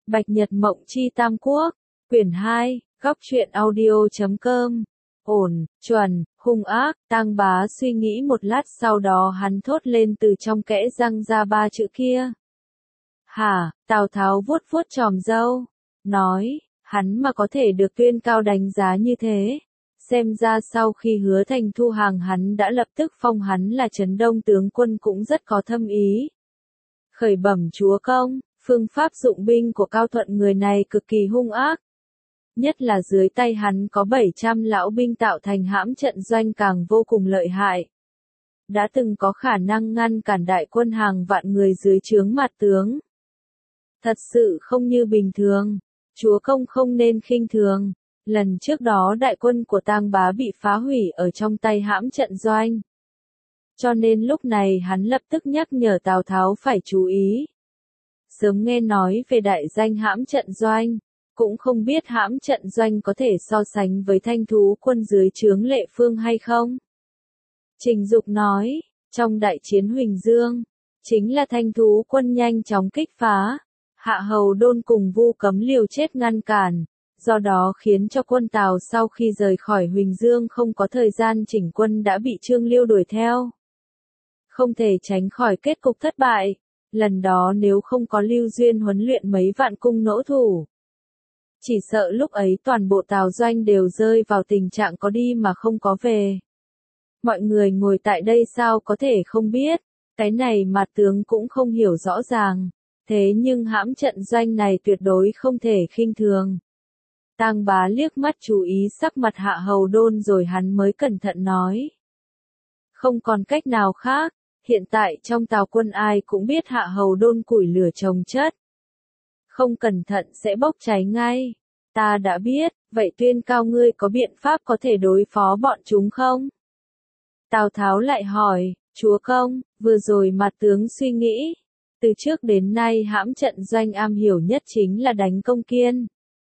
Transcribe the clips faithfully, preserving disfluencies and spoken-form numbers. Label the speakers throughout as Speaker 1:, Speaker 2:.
Speaker 1: Bạch Nhật Mộng Chi Tam Quốc, quyển hai, góc truyện audio.com. Ổn, chuẩn, hung ác, Tang Bá suy nghĩ một lát sau đó hắn thốt lên từ trong kẽ răng ra ba chữ kia. Hả, Tào Tháo vuốt vuốt chòm râu, nói, hắn mà có thể được Tuyên Cao đánh giá như thế. Xem ra sau khi Hứa Thành thu hàng hắn đã lập tức phong hắn là Trấn Đông tướng quân cũng rất có thâm ý. Khởi bẩm chúa công, phương pháp dụng binh của Cao Thuận người này cực kỳ hung ác. Nhất là dưới tay hắn có bảy trăm lão binh tạo thành hãm trận doanh càng vô cùng lợi hại. Đã từng có khả năng ngăn cản đại quân hàng vạn người dưới trướng mặt tướng. Thật sự không như bình thường, chúa công không nên khinh thường. Lần trước đó đại quân của Tang Bá bị phá hủy ở trong tay hãm trận doanh. Cho nên lúc này hắn lập tức nhắc nhở Tào Tháo phải chú ý. Sớm nghe nói về đại danh hãm trận doanh, cũng không biết hãm trận doanh có thể so sánh với thanh thú quân dưới trướng Lệ Phương hay không. Trình Dục nói, trong đại chiến Huỳnh Dương, chính là thanh thú quân nhanh chóng kích phá, Hạ Hầu Đôn cùng Vu Cấm liều chết ngăn cản. Do đó khiến cho quân Tào sau khi rời khỏi Huỳnh Dương không có thời gian chỉnh quân đã bị Trương Liêu đuổi theo. Không thể tránh khỏi kết cục thất bại. Lần đó nếu không có Lưu Duyên huấn luyện mấy vạn cung nỗ thủ, chỉ sợ lúc ấy toàn bộ Tào doanh đều rơi vào tình trạng có đi mà không có về. Mọi người ngồi tại đây sao có thể không biết, cái này mà tướng cũng không hiểu rõ ràng. Thế nhưng hãm trận doanh này tuyệt đối không thể khinh thường. Tang Bá liếc mắt chú ý sắc mặt Hạ Hầu Đôn rồi hắn mới cẩn thận nói. Không còn cách nào khác, hiện tại trong Tào quân ai cũng biết Hạ Hầu Đôn củi lửa trồng chất. Không cẩn thận sẽ bốc cháy ngay. Ta đã biết, vậy Tuyên Cao ngươi có biện pháp có thể đối phó bọn chúng không? Tào Tháo lại hỏi, chúa công, vừa rồi mặt tướng suy nghĩ. Từ trước đến nay hãm trận doanh am hiểu nhất chính là đánh công kiên.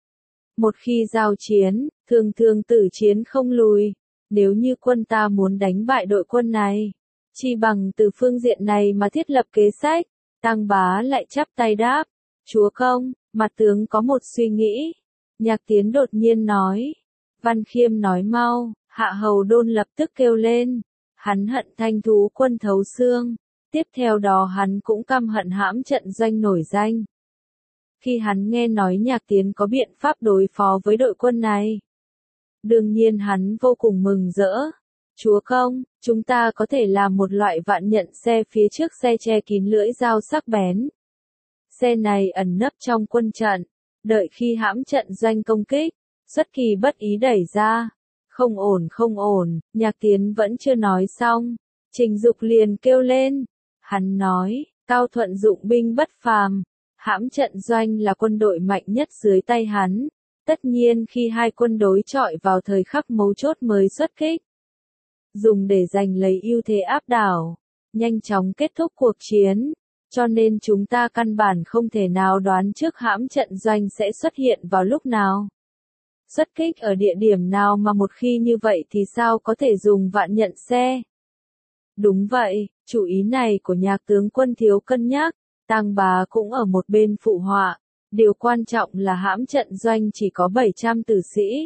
Speaker 1: Một khi giao chiến, thường thường tử chiến không lùi. Nếu như quân ta muốn đánh bại đội quân này, chi bằng từ phương diện này mà thiết lập kế sách. Tang Bá lại chắp tay đáp, chúa công, mặt tướng có một suy nghĩ. Nhạc Tiến đột nhiên nói, Văn Khiêm nói mau. Hạ Hầu Đôn lập tức kêu lên, hắn hận thanh thú quân thấu xương. Tiếp theo đó hắn cũng căm hận hãm trận doanh nổi danh. Khi hắn nghe nói Nhạc Tiến có biện pháp đối phó với đội quân này, đương nhiên hắn vô cùng mừng rỡ. Chúa công, chúng ta có thể làm một loại vạn nhận xe phía trước xe che kín lưỡi dao sắc bén. Xe này ẩn nấp trong quân trận, đợi khi hãm trận doanh công kích, xuất kỳ bất ý đẩy ra. Không ổn không ổn, Nhạc Tiến vẫn chưa nói xong, Trình Dục liền kêu lên. Hắn nói, Cao Thuận dụng binh bất phàm. Hãm trận doanh là quân đội mạnh nhất dưới tay hắn. Tất nhiên khi hai quân đối chọi vào thời khắc mấu chốt mới xuất kích, dùng để giành lấy ưu thế áp đảo, nhanh chóng kết thúc cuộc chiến. Cho nên chúng ta căn bản không thể nào đoán trước hãm trận doanh sẽ xuất hiện vào lúc nào, xuất kích ở địa điểm nào, mà một khi như vậy thì sao có thể dùng vạn nhận xe. Đúng vậy, chủ ý này của Nhạc tướng quân thiếu cân nhắc. Tang Bá cũng ở một bên phụ họa, điều quan trọng là hãm trận doanh chỉ có bảy trăm tử sĩ.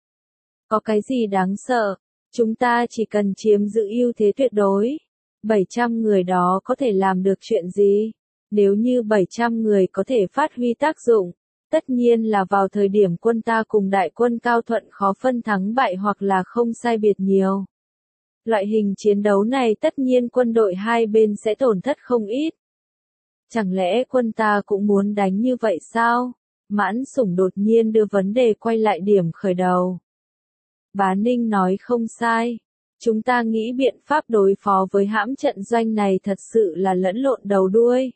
Speaker 1: Có cái gì đáng sợ, chúng ta chỉ cần chiếm giữ ưu thế tuyệt đối. bảy trăm người đó có thể làm được chuyện gì? Nếu như bảy trăm người có thể phát huy tác dụng, tất nhiên là vào thời điểm quân ta cùng đại quân Cao Thuận khó phân thắng bại hoặc là không sai biệt nhiều. Loại hình chiến đấu này tất nhiên quân đội hai bên sẽ tổn thất không ít. Chẳng lẽ quân ta cũng muốn đánh như vậy sao? Mãn Sủng đột nhiên đưa vấn đề quay lại điểm khởi đầu. Bá Ninh nói không sai. Chúng ta nghĩ biện pháp đối phó với hãm trận doanh này thật sự là lẫn lộn đầu đuôi.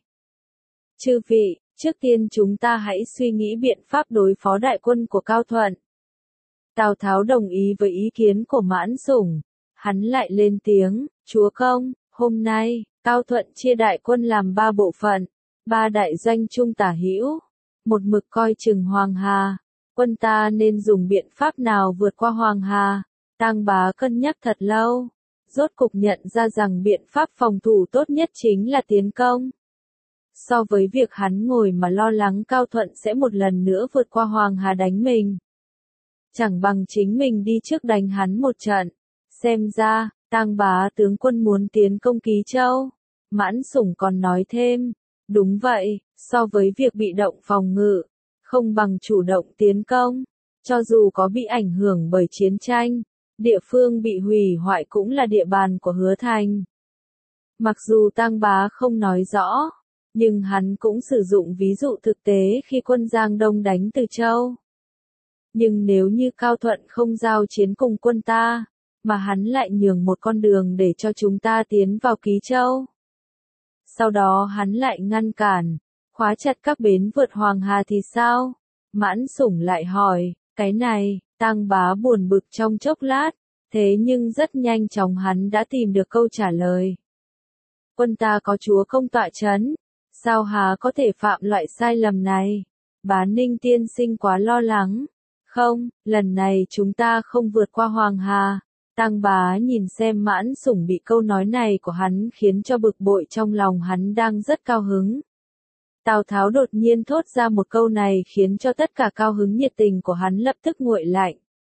Speaker 1: Chư vị, trước tiên chúng ta hãy suy nghĩ biện pháp đối phó đại quân của Cao Thuận. Tào Tháo đồng ý với ý kiến của Mãn Sủng. Hắn lại lên tiếng, chúa công, hôm nay, Cao Thuận chia đại quân làm ba bộ phận, ba đại doanh trung tả hữu, một mực coi chừng Hoàng Hà. Quân ta nên dùng biện pháp nào vượt qua Hoàng Hà? Tang Bá cân nhắc thật lâu, rốt cục nhận ra rằng biện pháp phòng thủ tốt nhất chính là tiến công. So với việc hắn ngồi mà lo lắng Cao Thuận sẽ một lần nữa vượt qua Hoàng Hà đánh mình. Chẳng bằng chính mình đi trước đánh hắn một trận. Xem ra, Tang bá tướng quân muốn tiến công Ký Châu. Mãn Sủng còn nói thêm, đúng vậy, so với việc bị động phòng ngự, không bằng chủ động tiến công. Cho dù có bị ảnh hưởng bởi chiến tranh, địa phương bị hủy hoại cũng là địa bàn của Hứa Thành. Mặc dù Tang bá không nói rõ, nhưng hắn cũng sử dụng ví dụ thực tế khi quân Giang Đông đánh Từ Châu. Nhưng nếu như Cao Thuận không giao chiến cùng quân ta, mà hắn lại nhường một con đường để cho chúng ta tiến vào Ký Châu. Sau đó hắn lại ngăn cản, khóa chặt các bến vượt Hoàng Hà thì sao? Mãn Sủng lại hỏi, cái này, Tang bá buồn bực trong chốc lát, thế nhưng rất nhanh chóng hắn đã tìm được câu trả lời. Quân ta có chúa công tọa chấn, sao há có thể phạm loại sai lầm này? Bá Ninh tiên sinh quá lo lắng. Không, lần này chúng ta không vượt qua Hoàng Hà. Tang bá nhìn xem Mãn Sủng bị câu nói này của hắn khiến cho bực bội, trong lòng hắn đang rất cao hứng. Tào Tháo đột nhiên thốt ra một câu này khiến cho tất cả cao hứng nhiệt tình của hắn lập tức nguội lạnh.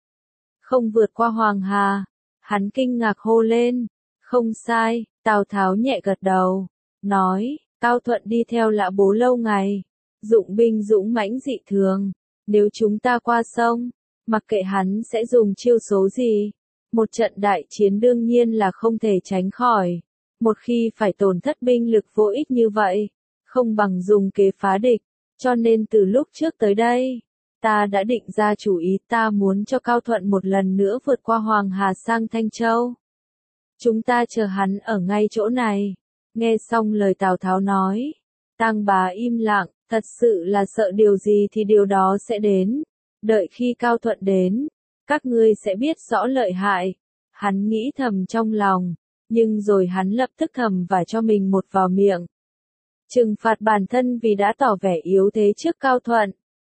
Speaker 1: Không vượt qua Hoàng Hà, hắn kinh ngạc hô lên. Không sai, Tào Tháo nhẹ gật đầu, nói, Cao Thuận đi theo Lã Bố lâu ngày, dụng binh dũng mãnh dị thường, nếu chúng ta qua sông, mặc kệ hắn sẽ dùng chiêu số gì, một trận đại chiến đương nhiên là không thể tránh khỏi. Một khi phải tổn thất binh lực vô ích như vậy, không bằng dùng kế phá địch, cho nên từ lúc trước tới đây, ta đã định ra chủ ý, ta muốn cho Cao Thuận một lần nữa vượt qua Hoàng Hà sang Thanh Châu. Chúng ta chờ hắn ở ngay chỗ này. Nghe xong lời Tào Tháo nói, Tang bá im lặng, thật sự là sợ điều gì thì điều đó sẽ đến. Đợi khi Cao Thuận đến, các ngươi sẽ biết rõ lợi hại. Hắn nghĩ thầm trong lòng, nhưng rồi hắn lập tức thầm và cho mình một vào miệng. Trừng phạt bản thân vì đã tỏ vẻ yếu thế trước Cao Thuận.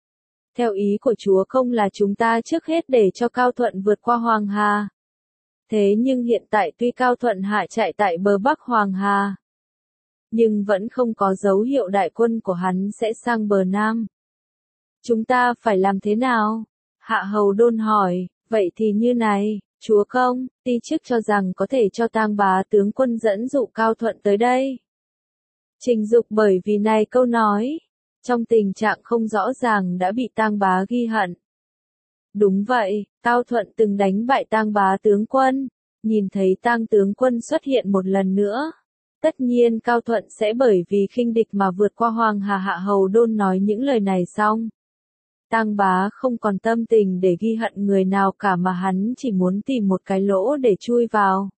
Speaker 1: Theo ý của chúa công là chúng ta trước hết để cho Cao Thuận vượt qua Hoàng Hà. Thế nhưng hiện tại tuy Cao Thuận hạ trại tại bờ Bắc Hoàng Hà, nhưng vẫn không có dấu hiệu đại quân của hắn sẽ sang bờ Nam. Chúng ta phải làm thế nào? Hạ Hầu Đôn hỏi, vậy thì như này, chúa công, ti chức cho rằng có thể cho Tang bá tướng quân dẫn dụ Cao Thuận tới đây. Trình Dục bởi vì này câu nói, trong tình trạng không rõ ràng đã bị Tang bá ghi hận. Đúng vậy, Cao Thuận từng đánh bại Tang bá tướng quân, nhìn thấy Tang tướng quân xuất hiện một lần nữa. Tất nhiên Cao Thuận sẽ bởi vì khinh địch mà vượt qua Hoàng Hà. Hạ Hầu Đôn nói những lời này xong, Tang bá không còn tâm tình để ghi hận người nào cả mà hắn chỉ muốn tìm một cái lỗ để chui vào.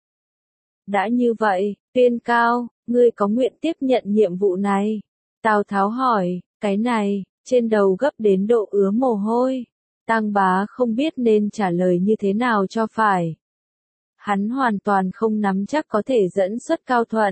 Speaker 1: Đã như vậy, Tuyên Cao, ngươi có nguyện tiếp nhận nhiệm vụ này? Tào Tháo hỏi, cái này, trên đầu gấp đến độ ứa mồ hôi. Tang bá không biết nên trả lời như thế nào cho phải. Hắn hoàn toàn không nắm chắc có thể dẫn xuất Cao Thuận.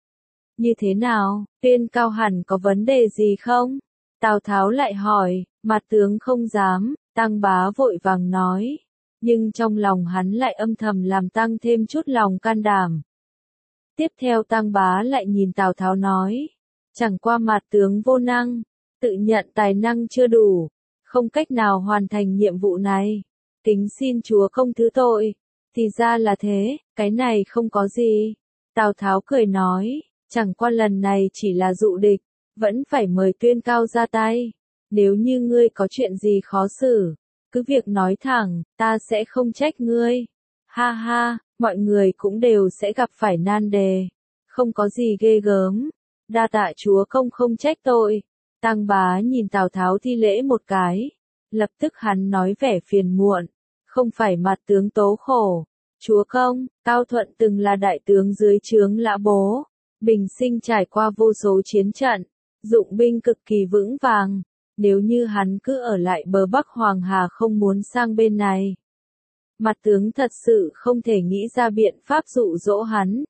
Speaker 1: Như thế nào, Tuyên Cao hẳn có vấn đề gì không? Tào Tháo lại hỏi, mặt tướng không dám, Tang bá vội vàng nói. Nhưng trong lòng hắn lại âm thầm làm tăng thêm chút lòng can đảm. Tiếp theo Tang bá lại nhìn Tào Tháo nói, chẳng qua mặt tướng vô năng, tự nhận tài năng chưa đủ, không cách nào hoàn thành nhiệm vụ này. Kính xin chúa công thứ tội. Thì ra là thế, cái này không có gì. Tào Tháo cười nói, chẳng qua lần này chỉ là dụ địch, vẫn phải mời Tuyên Cao ra tay. Nếu như ngươi có chuyện gì khó xử, cứ việc nói thẳng, ta sẽ không trách ngươi. Ha ha, mọi người cũng đều sẽ gặp phải nan đề. Không có gì ghê gớm. Đa tạ chúa công không trách tội. Tang bá nhìn Tào Tháo thi lễ một cái. Lập tức hắn nói vẻ phiền muộn. Không phải mặt tướng tố khổ. Chúa công, Cao Thuận từng là đại tướng dưới trướng Lã Bố. Bình sinh trải qua vô số chiến trận. Dụng binh cực kỳ vững vàng. Nếu như hắn cứ ở lại bờ Bắc Hoàng Hà không muốn sang bên này, mặt tướng thật sự không thể nghĩ ra biện pháp dụ dỗ hắn.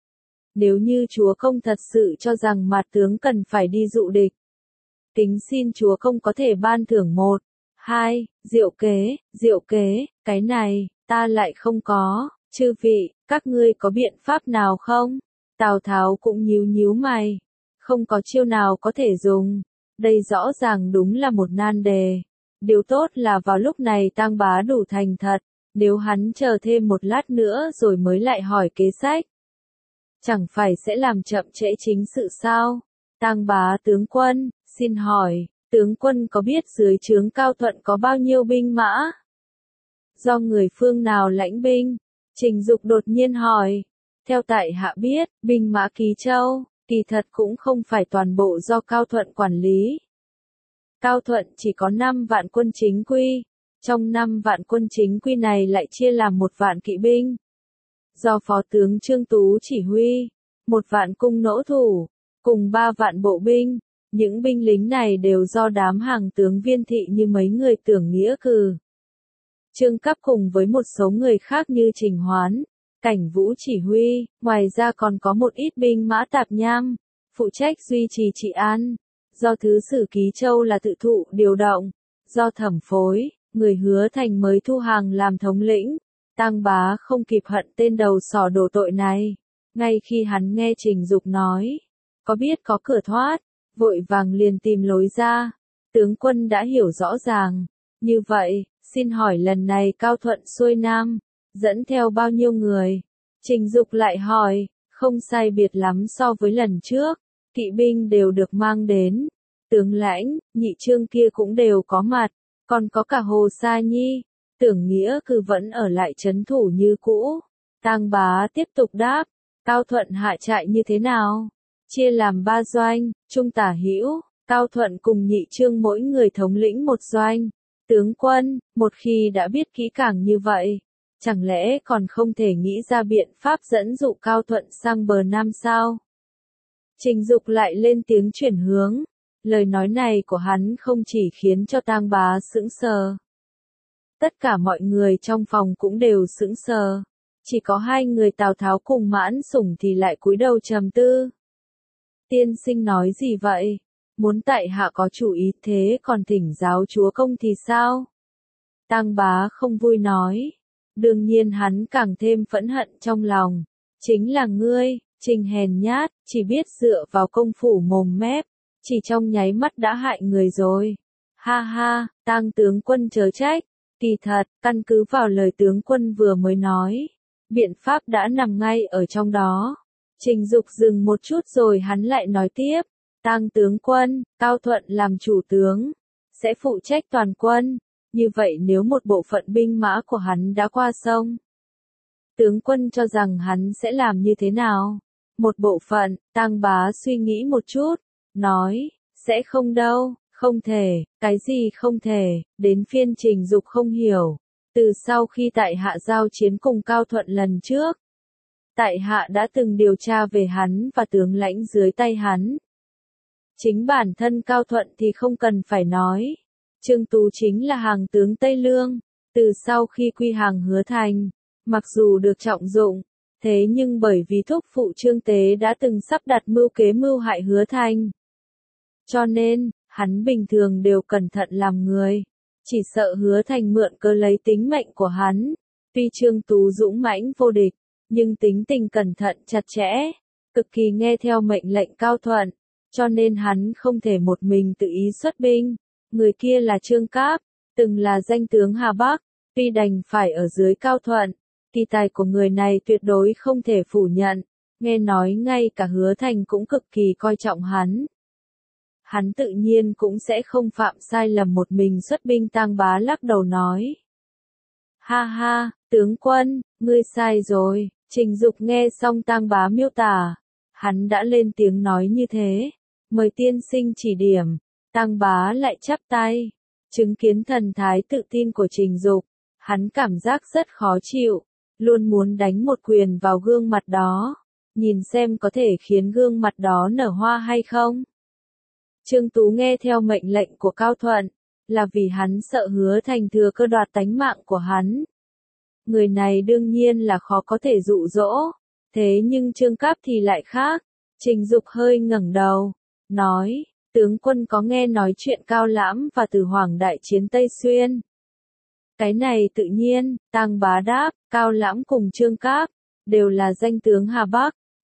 Speaker 1: Nếu như chúa công thật sự cho rằng mặt tướng cần phải đi dụ địch, kính xin chúa công có thể ban thưởng một, hai, diệu kế, diệu kế, cái này, ta lại không có, chư vị, các ngươi có biện pháp nào không? Tào Tháo cũng nhíu nhíu mày. không có chiêu nào có thể dùng. Đây rõ ràng đúng là một nan đề. Điều tốt là vào lúc này Tang Bá đủ thành thật, nếu hắn chờ thêm một lát nữa rồi mới lại hỏi kế sách, chẳng phải sẽ làm chậm trễ chính sự sao? Tang Bá tướng quân, xin hỏi, tướng quân có biết dưới trướng Cao Thuận có bao nhiêu binh mã? Do người phương nào lãnh binh? Trình Dục đột nhiên hỏi. Theo tại hạ biết, binh mã Ký Châu, kỳ thật cũng không phải toàn bộ do Cao Thuận quản lý. Cao Thuận chỉ có năm vạn quân chính quy, trong năm vạn quân chính quy này lại chia làm một vạn kỵ binh, do Phó tướng Trương Tú chỉ huy, một vạn cung nỗ thủ, cùng ba vạn bộ binh. Những binh lính này đều do đám hàng tướng viên thị như mấy người Tưởng Nghĩa cử. Trương Cáp cùng với một số người khác như Trình Hoán, Cảnh Vũ chỉ huy, ngoài ra còn có một ít binh mã tạp nham, phụ trách duy trì trị an, do Thứ sử Ký Châu là tự thụ điều động, do Thẩm Phối, người Hứa Thành mới thu hàng làm thống lĩnh. Tang Bá không kịp hận tên đầu sỏ đổ tội này, ngay khi hắn nghe Trình Dục nói, có biết có cửa thoát, vội vàng liền tìm lối ra. Tướng quân đã hiểu rõ ràng, như vậy, xin hỏi lần này Cao Thuận xuôi Nam, dẫn theo bao nhiêu người? Trình Dục lại hỏi, không sai biệt lắm so với lần trước, kỵ binh đều được mang đến, tướng lãnh, nhị trương kia cũng đều có mặt, còn có cả Hồ Sa Nhi, Tưởng Nghĩa cử vẫn ở lại trấn thủ như cũ. Tang Bá tiếp tục đáp, Cao Thuận hạ trại như thế nào? Chia làm ba doanh, Trung Tả Hữu, Cao Thuận cùng nhị trương mỗi người thống lĩnh một doanh. Tướng quân, một khi đã biết kỹ càng như vậy, chẳng lẽ còn không thể nghĩ ra biện pháp dẫn dụ Cao Thuận sang bờ Nam sao? Trình Dục lại lên tiếng chuyển hướng. Lời nói này của hắn không chỉ khiến cho Tang Bá sững sờ. Tất cả mọi người trong phòng cũng đều sững sờ. Chỉ có hai người Tào Tháo cùng Mãn Sủng thì lại cúi đầu trầm tư. Tiên sinh nói gì vậy? Muốn tại hạ có chủ ý thế còn thỉnh giáo chúa công thì sao? Tang Bá không vui nói. Đương nhiên hắn càng thêm phẫn hận trong lòng. Chính là ngươi, Trình hèn nhát, chỉ biết dựa vào công phu mồm mép, chỉ trong nháy mắt đã hại người rồi. Ha ha, Tang tướng quân chớ trách. Kỳ thật, căn cứ vào lời tướng quân vừa mới nói, biện pháp đã nằm ngay ở trong đó. Trình Dục dừng một chút rồi hắn lại nói tiếp. Tang tướng quân, Cao Thuận làm chủ tướng, sẽ phụ trách toàn quân. Như vậy nếu một bộ phận binh mã của hắn đã qua sông, tướng quân cho rằng hắn sẽ làm như thế nào? Một bộ phận, Tang Bá suy nghĩ một chút, nói, sẽ không đâu, không thể, cái gì không thể, đến phiên Trình Dục không hiểu. Từ sau khi tại hạ giao chiến cùng Cao Thuận lần trước, tại hạ đã từng điều tra về hắn và tướng lãnh dưới tay hắn. Chính bản thân Cao Thuận thì không cần phải nói. Trương Tú chính là hàng tướng Tây Lương, từ sau khi quy hàng Hứa Thành, mặc dù được trọng dụng, thế nhưng bởi vì thúc phụ Trương Tế đã từng sắp đặt mưu kế mưu hại Hứa Thành. Cho nên, hắn bình thường đều cẩn thận làm người, chỉ sợ Hứa Thành mượn cơ lấy tính mệnh của hắn. Tuy Trương Tú dũng mãnh vô địch, nhưng tính tình cẩn thận chặt chẽ, cực kỳ nghe theo mệnh lệnh Cao Thuận, cho nên hắn không thể một mình tự ý xuất binh. Người kia là Trương Cáp, từng là danh tướng Hà Bắc, tuy đành phải ở dưới Cao Thuận, kỳ tài của người này tuyệt đối không thể phủ nhận, nghe nói ngay cả Hứa Thành cũng cực kỳ coi trọng hắn. Hắn tự nhiên cũng sẽ không phạm sai lầm một mình xuất binh. Tang Bá lắc đầu nói. Ha ha, tướng quân, ngươi sai rồi. Trình Dục nghe xong Tang Bá miêu tả, hắn đã lên tiếng nói như thế, mời tiên sinh chỉ điểm. Tang Bá lại chắp tay, chứng kiến thần thái tự tin của Trình Dục, hắn cảm giác rất khó chịu, luôn muốn đánh một quyền vào gương mặt đó, nhìn xem có thể khiến gương mặt đó nở hoa hay không. Trương Tú nghe theo mệnh lệnh của Cao Thuận, là vì hắn sợ Hứa Thành thừa cơ đoạt tánh mạng của hắn. Người này đương nhiên là khó có thể dụ dỗ, thế nhưng Trương Cáp thì lại khác. Trình Dục hơi ngẩng đầu, nói, tướng quân có nghe nói chuyện Cao Lãm và Từ Hoàng đại chiến Tây Xuyên? Cái này tự nhiên, Tang Bá đáp, Cao Lãm cùng Trương Cáp, đều là danh tướng Hà Bắc,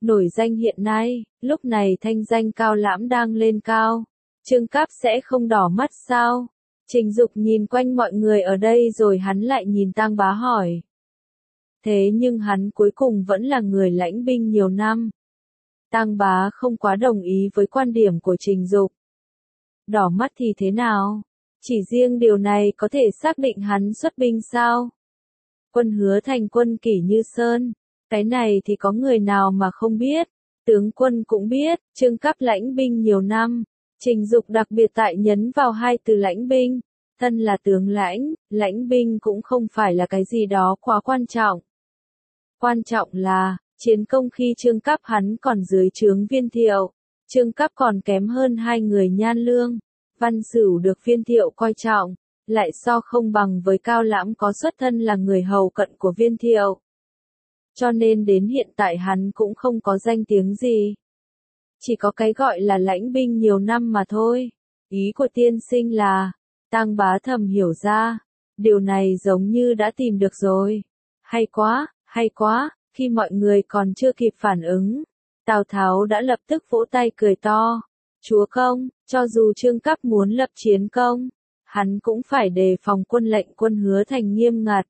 Speaker 1: Nổi danh hiện nay, lúc này thanh danh Cao Lãm đang lên cao. Trương Cáp sẽ không đỏ mắt sao? Trình Dục nhìn quanh mọi người ở đây rồi hắn lại nhìn Tang Bá hỏi. Thế nhưng hắn cuối cùng vẫn là người lãnh binh nhiều năm. Tang Bá không quá đồng ý với quan điểm của Trình Dục. Đỏ mắt thì thế nào? Chỉ riêng điều này có thể xác định hắn xuất binh sao? Quân Hứa Thành quân kỷ như sơn. Cái này thì có người nào mà không biết. Tướng quân cũng biết, Trương Cáp lãnh binh nhiều năm. Trình Dục đặc biệt tại nhấn vào hai từ lãnh binh. Thân là tướng lãnh, lãnh binh cũng không phải là cái gì đó quá quan trọng. Quan trọng là, chiến công khi Trương Cáp hắn còn dưới trướng Viên Thiệu. Trương Cáp còn kém hơn hai người Nhan Lương. Văn Sửu được Viên Thiệu coi trọng, lại so không bằng với Cao Lãm có xuất thân là người hầu cận của Viên Thiệu. Cho nên đến hiện tại hắn cũng không có danh tiếng gì. Chỉ có cái gọi là lãnh binh nhiều năm mà thôi. Ý của tiên sinh là, Tang Bá thầm hiểu ra, điều này giống như đã tìm được rồi. Hay quá, hay quá, khi mọi người còn chưa kịp phản ứng, Tào Tháo đã lập tức vỗ tay cười to. Chúa công, cho dù Trương Cáp muốn lập chiến công, hắn cũng phải đề phòng quân lệnh quân Hứa Thành nghiêm ngặt.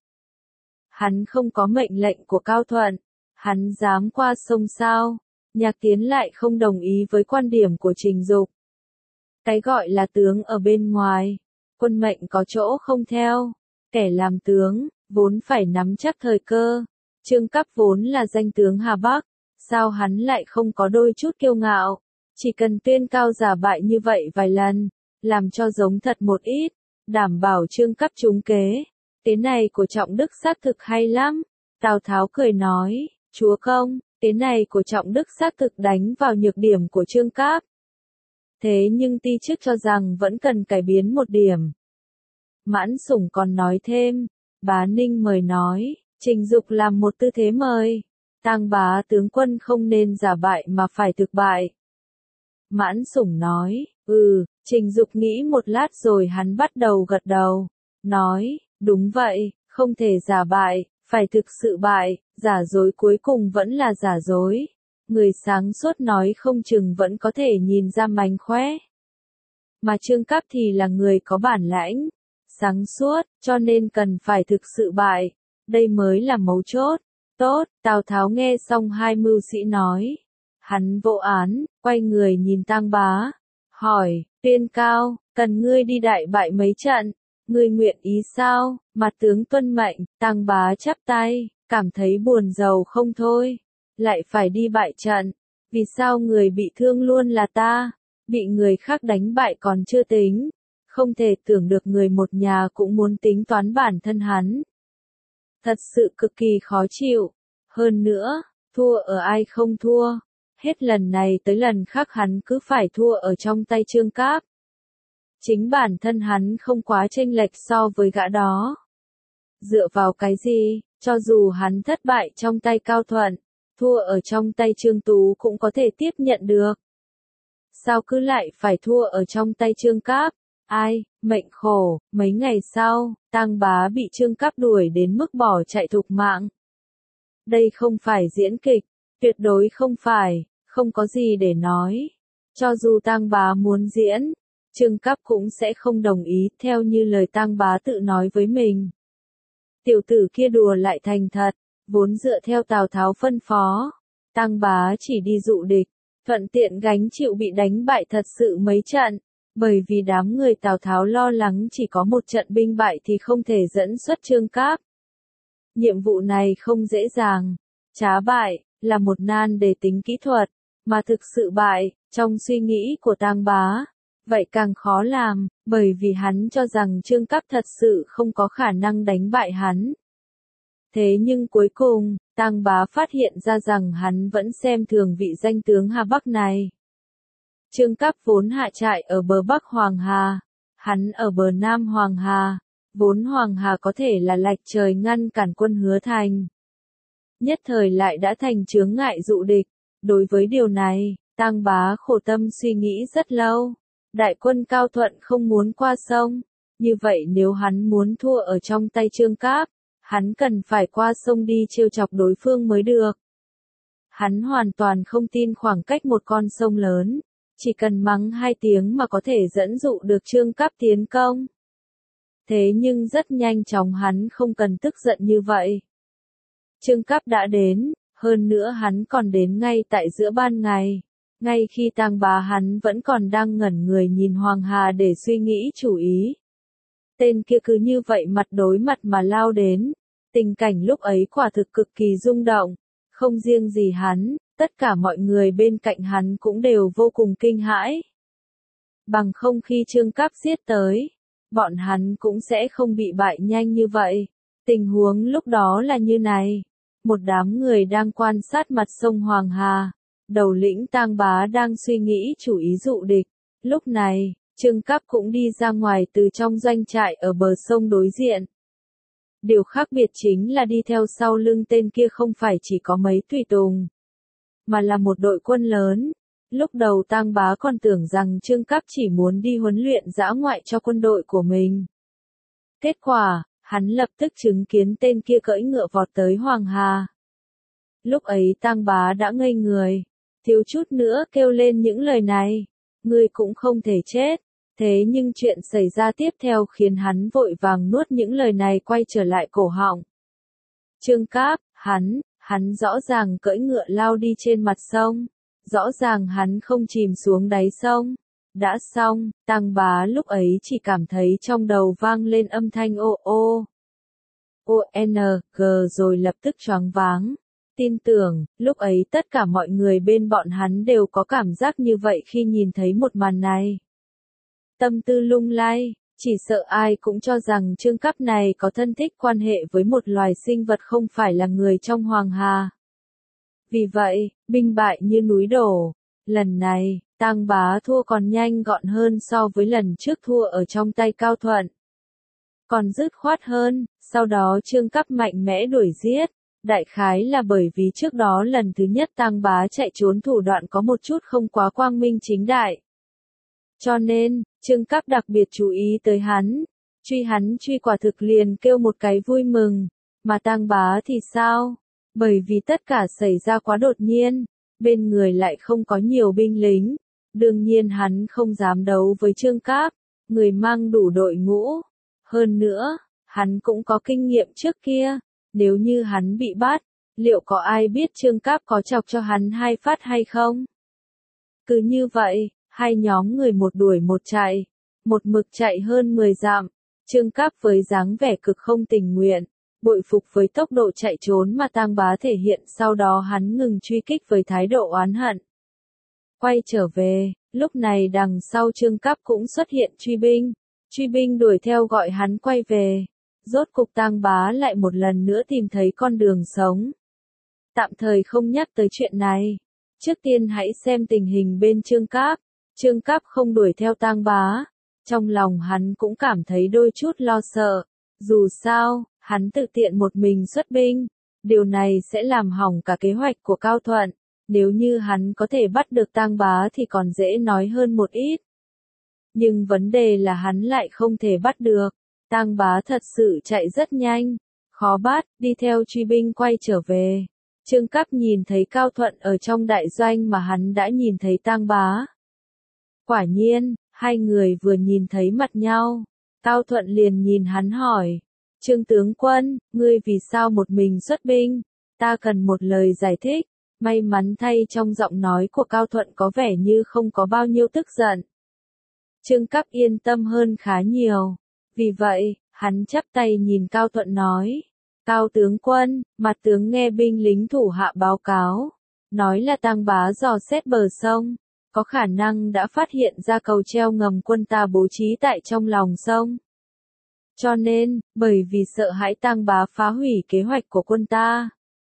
Speaker 1: Hắn không có mệnh lệnh của Cao Thuận, hắn dám qua sông sao? Nhạc Tiến lại không đồng ý với quan điểm của Trình Dục. Cái gọi là tướng ở bên ngoài, quân mệnh có chỗ không theo, kẻ làm tướng, vốn phải nắm chắc thời cơ. Trương Cáp vốn là danh tướng Hà Bắc, sao hắn lại không có đôi chút kiêu ngạo, chỉ cần tuyên cao giả bại như vậy vài lần, làm cho giống thật một ít, đảm bảo Trương Cáp trúng kế. Kế này của Trọng Đức xác thực hay lắm. Tào Tháo cười nói, chúa công, kế này của Trọng Đức xác thực đánh vào nhược điểm của Trương Cáp. Thế nhưng ti chức cho rằng vẫn cần cải biến một điểm. Mãn Sủng còn nói thêm, Bá Ninh mời nói, Trình Dục làm một tư thế mời. Tang Bá tướng quân không nên giả bại mà phải thực bại. Mãn Sủng nói, ừ, Trình Dục nghĩ một lát rồi hắn bắt đầu gật đầu, nói, đúng vậy, không thể giả bại, phải thực sự bại, giả dối cuối cùng vẫn là giả dối. Người sáng suốt nói không chừng vẫn có thể nhìn ra mánh khóe. Mà Trương Cáp thì là người có bản lãnh, sáng suốt, cho nên cần phải thực sự bại. Đây mới là mấu chốt. Tốt, Tào Tháo nghe xong hai mưu sĩ nói. Hắn vô án, quay người nhìn Tang Bá, hỏi, Tuyên Cao, cần ngươi đi đại bại mấy trận, ngươi nguyện ý sao? Mặt tướng tuân mệnh. Tang Bá chắp tay, cảm thấy buồn rầu không thôi, lại phải đi bại trận, vì sao người bị thương luôn là ta, bị người khác đánh bại còn chưa tính, không thể tưởng được người một nhà cũng muốn tính toán bản thân hắn. Thật sự cực kỳ khó chịu, hơn nữa, thua ở ai không thua, hết lần này tới lần khác hắn cứ phải thua ở trong tay Trương Cáp. Chính bản thân hắn không quá chênh lệch so với gã đó. Dựa vào cái gì, cho dù hắn thất bại trong tay Cao Thuận, thua ở trong tay Trương Tú cũng có thể tiếp nhận được. Sao cứ lại phải thua ở trong tay Trương Cáp? Ai, mệnh khổ, mấy ngày sau, Tang Bá bị Trương Cáp đuổi đến mức bỏ chạy thục mạng. Đây không phải diễn kịch, tuyệt đối không phải, không có gì để nói. Cho dù Tang Bá muốn diễn, Trương Cáp cũng sẽ không đồng ý, theo như lời Tang Bá tự nói với mình. Tiểu tử kia đùa lại thành thật, vốn dựa theo Tào Tháo phân phó. Tang Bá chỉ đi dụ địch, thuận tiện gánh chịu bị đánh bại thật sự mấy trận, bởi vì đám người Tào Tháo lo lắng chỉ có một trận binh bại thì không thể dẫn xuất Trương Cáp. Nhiệm vụ này không dễ dàng, trá bại, là một nan đề tính kỹ thuật, mà thực sự bại, trong suy nghĩ của Tang Bá, vậy càng khó làm, bởi vì hắn cho rằng Trương Cáp thật sự không có khả năng đánh bại hắn. Thế nhưng cuối cùng, Tang Bá phát hiện ra rằng hắn vẫn xem thường vị danh tướng Hà Bắc này. Trương Cáp vốn hạ trại ở bờ Bắc Hoàng Hà, hắn ở bờ Nam Hoàng Hà, vốn Hoàng Hà có thể là lạch trời ngăn cản quân Hứa Thành. Nhất thời lại đã thành chướng ngại dụ địch, đối với điều này, Tang Bá khổ tâm suy nghĩ rất lâu. Đại quân Cao Thuận không muốn qua sông, như vậy nếu hắn muốn thua ở trong tay Trương Cáp, hắn cần phải qua sông đi trêu chọc đối phương mới được. Hắn hoàn toàn không tin khoảng cách một con sông lớn, chỉ cần mắng hai tiếng mà có thể dẫn dụ được Trương Cáp tiến công. Thế nhưng rất nhanh chóng hắn không cần tức giận như vậy. Trương Cáp đã đến, hơn nữa hắn còn đến ngay tại giữa ban ngày. Ngay khi Tang Bá hắn vẫn còn đang ngẩn người nhìn Hoàng Hà để suy nghĩ chủ ý. Tên kia cứ như vậy mặt đối mặt mà lao đến. Tình cảnh lúc ấy quả thực cực kỳ rung động. Không riêng gì hắn, tất cả mọi người bên cạnh hắn cũng đều vô cùng kinh hãi. Bằng không khi Trương Cáp giết tới, bọn hắn cũng sẽ không bị bại nhanh như vậy. Tình huống lúc đó là như này. Một đám người đang quan sát mặt sông Hoàng Hà. Đầu lĩnh Tang Bá đang suy nghĩ chủ ý dụ địch. Lúc này, Trương Cáp cũng đi ra ngoài từ trong doanh trại ở bờ sông đối diện. Điều khác biệt chính là đi theo sau lưng tên kia không phải chỉ có mấy tùy tùng, mà là một đội quân lớn. Lúc đầu Tang Bá còn tưởng rằng Trương Cáp chỉ muốn đi huấn luyện dã ngoại cho quân đội của mình. Kết quả, hắn lập tức chứng kiến tên kia cưỡi ngựa vọt tới Hoàng Hà. Lúc ấy Tang Bá đã ngây người, thiếu chút nữa kêu lên những lời này, ngươi cũng không thể chết. Thế nhưng chuyện xảy ra tiếp theo khiến hắn vội vàng nuốt những lời này quay trở lại cổ họng. Trương Cáp, hắn, hắn rõ ràng cưỡi ngựa lao đi trên mặt sông, rõ ràng hắn không chìm xuống đáy sông. Đã xong, Tang Bá lúc ấy chỉ cảm thấy trong đầu vang lên âm thanh ô ô. O N G rồi lập tức choáng váng. Tin tưởng, lúc ấy tất cả mọi người bên bọn hắn đều có cảm giác như vậy khi nhìn thấy một màn này. Tâm tư lung lay, chỉ sợ ai cũng cho rằng Trương Cáp này có thân thích quan hệ với một loài sinh vật không phải là người trong Hoàng Hà. Vì vậy, binh bại như núi đổ. Lần này, Tang Bá thua còn nhanh gọn hơn so với lần trước thua ở trong tay Cao Thuận. Còn dứt khoát hơn, sau đó Trương Cáp mạnh mẽ đuổi giết. Đại khái là bởi vì trước đó lần thứ nhất Tang Bá chạy trốn thủ đoạn có một chút không quá quang minh chính đại. Cho nên, Trương Cáp đặc biệt chú ý tới hắn. Truy hắn truy quả thực liền kêu một cái vui mừng. Mà Tang Bá thì sao? Bởi vì tất cả xảy ra quá đột nhiên, bên người lại không có nhiều binh lính. Đương nhiên hắn không dám đấu với Trương Cáp, người mang đủ đội ngũ. Hơn nữa, hắn cũng có kinh nghiệm trước kia. Nếu như hắn bị bắt, liệu có ai biết Trương Cáp có chọc cho hắn hai phát hay không? Cứ như vậy, hai nhóm người một đuổi một chạy, một mực chạy hơn mười dặm. Trương Cáp với dáng vẻ cực không tình nguyện, bội phục với tốc độ chạy trốn mà Tang Bá thể hiện, sau đó hắn ngừng truy kích với thái độ oán hận. Quay trở về, lúc này đằng sau Trương Cáp cũng xuất hiện truy binh, truy binh đuổi theo gọi hắn quay về. Rốt cục Tang Bá lại một lần nữa tìm thấy con đường sống. Tạm thời không nhắc tới chuyện này. Trước tiên hãy xem tình hình bên Trương Cáp. Trương Cáp không đuổi theo Tang Bá. Trong lòng hắn cũng cảm thấy đôi chút lo sợ. Dù sao, hắn tự tiện một mình xuất binh. Điều này sẽ làm hỏng cả kế hoạch của Cao Thuận. Nếu như hắn có thể bắt được Tang Bá thì còn dễ nói hơn một ít. Nhưng vấn đề là hắn lại không thể bắt được. Tang Bá thật sự chạy rất nhanh, khó bắt, đi theo truy binh quay trở về. Trương Cáp nhìn thấy Cao Thuận ở trong đại doanh mà hắn đã nhìn thấy Tang Bá. Quả nhiên, hai người vừa nhìn thấy mặt nhau, Cao Thuận liền nhìn hắn hỏi, Trương tướng quân, ngươi vì sao một mình xuất binh? Ta cần một lời giải thích. May mắn thay trong giọng nói của Cao Thuận có vẻ như không có bao nhiêu tức giận. Trương Cáp yên tâm hơn khá nhiều. Vì vậy, hắn chắp tay nhìn Cao Thuận nói. Cao tướng quân, mặt tướng nghe binh lính thủ hạ báo cáo. Nói là Tang Bá dò xét bờ sông. Có khả năng đã phát hiện ra cầu treo ngầm quân ta bố trí tại trong lòng sông. Cho nên, bởi vì sợ hãi Tang Bá phá hủy kế hoạch của quân ta,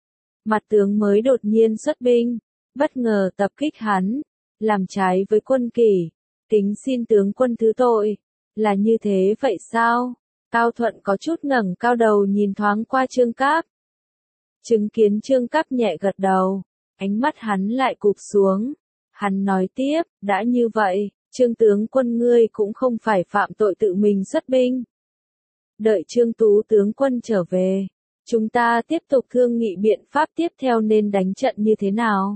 Speaker 1: mặt tướng mới đột nhiên xuất binh, bất ngờ tập kích hắn, làm trái với quân kỷ. Kính xin tướng quân thứ tội. Là như thế vậy sao? Cao Thuận có chút ngẩng cao đầu nhìn thoáng qua Trương Cáp. Chứng kiến Trương Cáp nhẹ gật đầu, ánh mắt hắn lại cụp xuống. Hắn nói tiếp, đã như vậy, Trương tướng quân ngươi cũng không phải phạm tội tự mình xuất binh. Đợi Trương Tú tướng quân trở về, Chúng ta tiếp tục thương nghị biện pháp tiếp theo nên đánh trận như thế nào.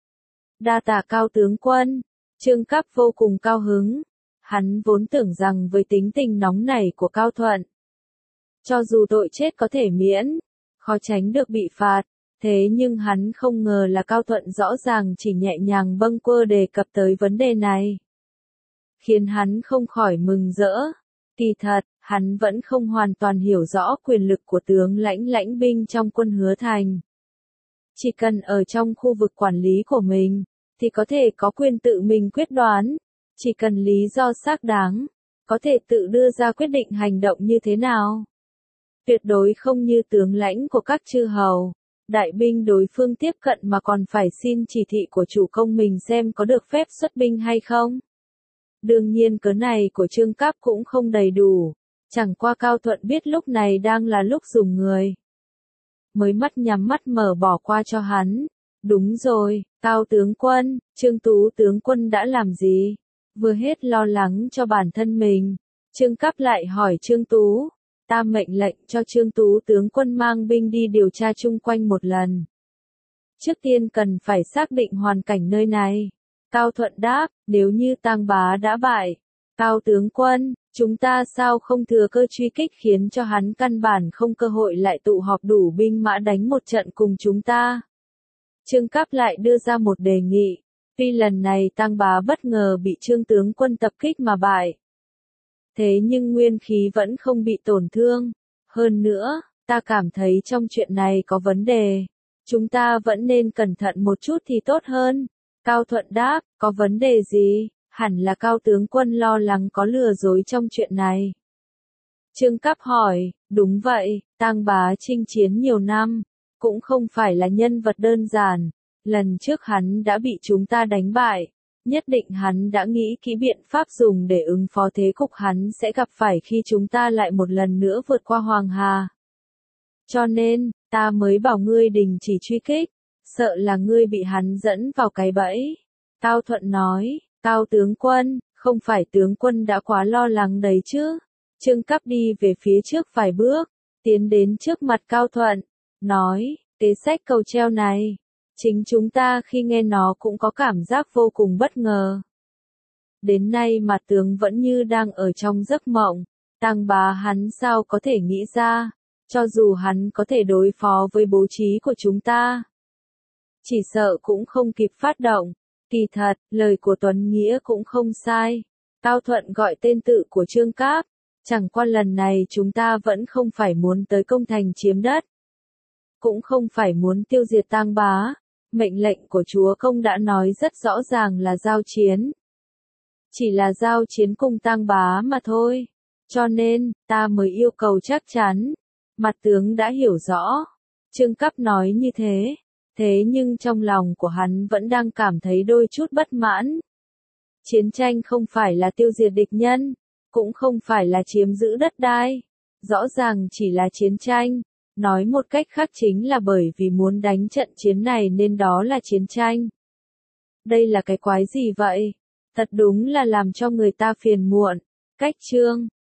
Speaker 1: Đa tạ Cao tướng quân, Trương Cáp vô cùng cao hứng. Hắn vốn tưởng rằng với tính tình nóng nảy của Cao Thuận, cho dù tội chết có thể miễn, khó tránh được bị phạt, thế nhưng hắn không ngờ là Cao Thuận rõ ràng chỉ nhẹ nhàng bâng quơ đề cập tới vấn đề này. Khiến hắn không khỏi mừng rỡ. Kỳ thật, hắn vẫn không hoàn toàn hiểu rõ quyền lực của tướng lãnh lãnh binh trong quân Hứa Thành. Chỉ cần ở trong khu vực quản lý của mình, thì có thể có quyền tự mình quyết đoán. Chỉ cần lý do xác đáng, có thể tự đưa ra quyết định hành động như thế nào. Tuyệt đối không như tướng lãnh của các chư hầu, đại binh đối phương tiếp cận mà còn phải xin chỉ thị của chủ công mình xem có được phép xuất binh hay không. Đương nhiên cớ này của Trương Cáp cũng không đầy đủ, chẳng qua Cao Thuận biết lúc này đang là lúc dùng người. Mới mắt nhắm mắt mở bỏ qua cho hắn. Đúng rồi, Cao tướng quân, Trương Tú tướng quân đã làm gì? Vừa hết lo lắng cho bản thân mình, Trương Cáp lại hỏi Trương Tú. Ta mệnh lệnh cho Trương Tú tướng quân mang binh đi điều tra chung quanh một lần. Trước tiên cần phải xác định hoàn cảnh nơi này. Cao Thuận đáp, nếu như Tang Bá đã bại, Cao tướng quân, chúng ta sao không thừa cơ truy kích khiến cho hắn căn bản không cơ hội lại tụ họp đủ binh mã đánh một trận cùng chúng ta. Trương Cáp lại đưa ra một đề nghị, tuy lần này Tang Bá bất ngờ bị Trương tướng quân tập kích mà bại. Thế nhưng nguyên khí vẫn không bị tổn thương. Hơn nữa, ta cảm thấy trong chuyện này có vấn đề. Chúng ta vẫn nên cẩn thận một chút thì tốt hơn. Cao Thuận đáp, có vấn đề gì? Hẳn là Cao tướng quân lo lắng có lừa dối trong chuyện này. Trương Cáp hỏi, đúng vậy, Tang Bá chinh chiến nhiều năm, cũng không phải là nhân vật đơn giản. Lần trước hắn đã bị chúng ta đánh bại. Nhất định hắn đã nghĩ kỹ biện pháp dùng để ứng phó thế cục hắn sẽ gặp phải khi chúng ta lại một lần nữa vượt qua Hoàng Hà. Cho nên, ta mới bảo ngươi đình chỉ truy kích, sợ là ngươi bị hắn dẫn vào cái bẫy. Cao Thuận nói, Cao tướng quân, không phải tướng quân đã quá lo lắng đấy chứ. Trương Cáp đi về phía trước vài bước, tiến đến trước mặt Cao Thuận, nói, kế sách cầu treo này. Chính chúng ta khi nghe nó cũng có cảm giác vô cùng bất ngờ. Đến nay mà tướng vẫn như đang ở trong giấc mộng, Tang Bá hắn sao có thể nghĩ ra, cho dù hắn có thể đối phó với bố trí của chúng ta. Chỉ sợ cũng không kịp phát động. Kỳ thật, lời của Tuấn Nghĩa cũng không sai. Cao Thuận gọi tên tự của Trương Cáp, chẳng qua lần này chúng ta vẫn không phải muốn tới công thành chiếm đất. Cũng không phải muốn tiêu diệt Tang Bá. Mệnh lệnh của chúa công đã nói rất rõ ràng là giao chiến. Chỉ là giao chiến cùng Tang Bá mà thôi. Cho nên, ta mới yêu cầu chắc chắn. Mặt tướng đã hiểu rõ. Trương Cáp nói như thế. Thế nhưng trong lòng của hắn vẫn đang cảm thấy đôi chút bất mãn. Chiến tranh không phải là tiêu diệt địch nhân. Cũng không phải là chiếm giữ đất đai. Rõ ràng chỉ là chiến tranh. Nói một cách khác chính là bởi vì muốn đánh trận chiến này nên đó là chiến tranh. Đây là cái quái gì vậy? Thật đúng là làm cho người ta phiền muộn. Cách chương